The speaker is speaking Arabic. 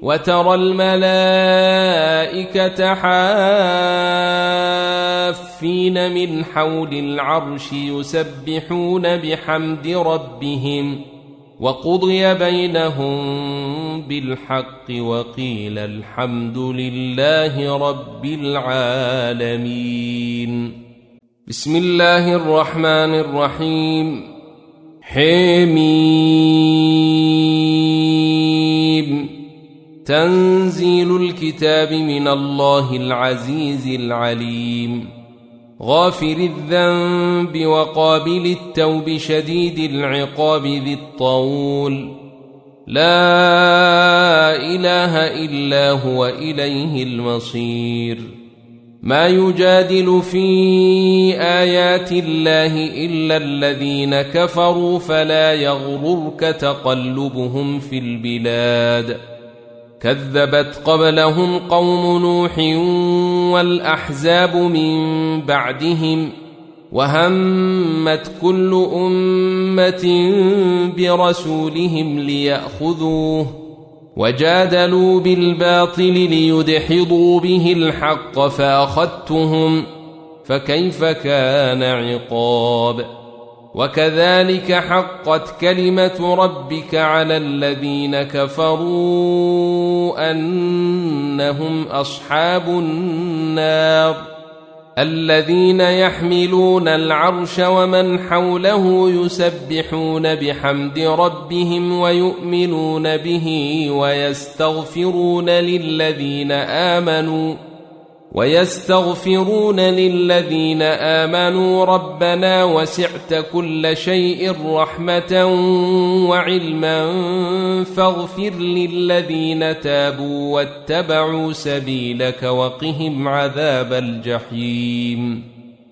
وترى الملائكة حافين من حول العرش يسبحون بحمد ربهم وقضي بينهم بالحق وقيل الحمد لله رب العالمين. بسم الله الرحمن الرحيم. حميم. تنزيل الكتاب من الله العزيز العليم. غافر الذنب وقابل التوب شديد العقاب ذي الطول. لا إله إلا هو إليه المصير. ما يجادل في آيات الله إلا الذين كفروا فلا يغررك تقلبهم في البلاد. كذبت قبلهم قوم نوح والأحزاب من بعدهم وهمت كل أمة برسولهم ليأخذوه وجادلوا بالباطل ليدحضوا به الحق فأخذتهم فكيف كان عقاب. وكذلك حقت كلمة ربك على الذين كفروا أنهم أصحاب النار. الذين يحملون العرش ومن حوله يسبحون بحمد ربهم ويؤمنون به ويستغفرون للذين آمنوا ربنا وسعت كل شيء رحمة وعلما فاغفر للذين تابوا واتبعوا سبيلك وقهم عذاب الجحيم.